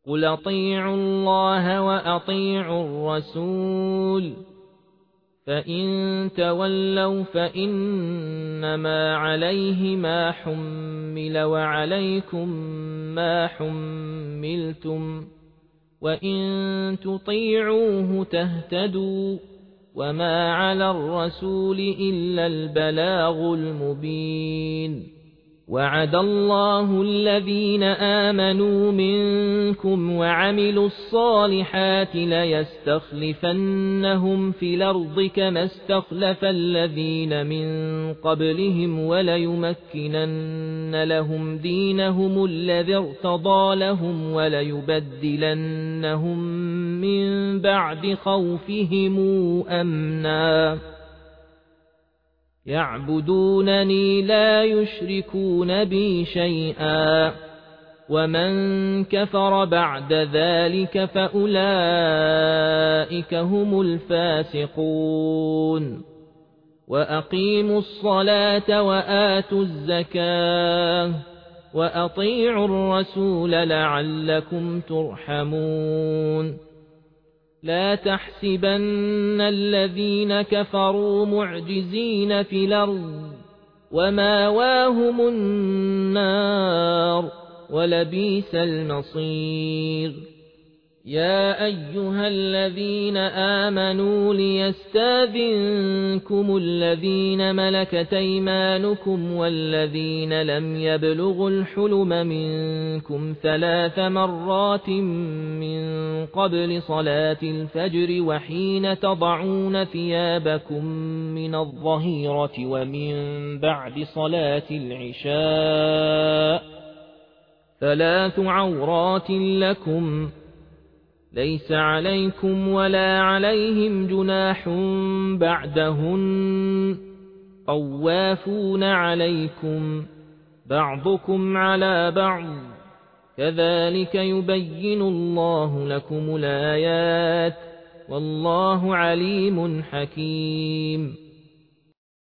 قل أطيعوا الله وأطيعوا الرسول فإن تولوا فإنما عليه ما حمل وعليكم ما حملتم وإن تطيعوه تهتدوا وما على الرسول إلا البلاغ المبين وعد الله الذين آمنوا منكم وعملوا الصالحات ليستخلفنهم في الأرض كما استخلف الذين من قبلهم وليمكنن لهم دينهم الذي ارتضى لهم وليبدلنهم من بعد خوفهم أمنا يعبدونني لا يشركون بي شيئا ومن كفر بعد ذلك فأولئك هم الفاسقون وأقيموا الصلاة وآتوا الزكاة وأطيعوا الرسول لعلكم ترحمون لا تحسبن الذين كفروا معجزين في الأرض وماواهم النار ولبئس المصير يا أيها الذين آمنوا ليستاذنكم الذين ملكت أيمانكم والذين لم يبلغوا الحلم منكم 3 مرات من قبل صلاة الفجر وحين تضعون ثيابكم من الظهيرة ومن بعد صلاة العشاء 3 عورات لكم ليس عليكم ولا عليهم جناح بعدهن طوافون عليكم بعضكم على بعض كذلك يبين الله لكم الآيات والله عليم حكيم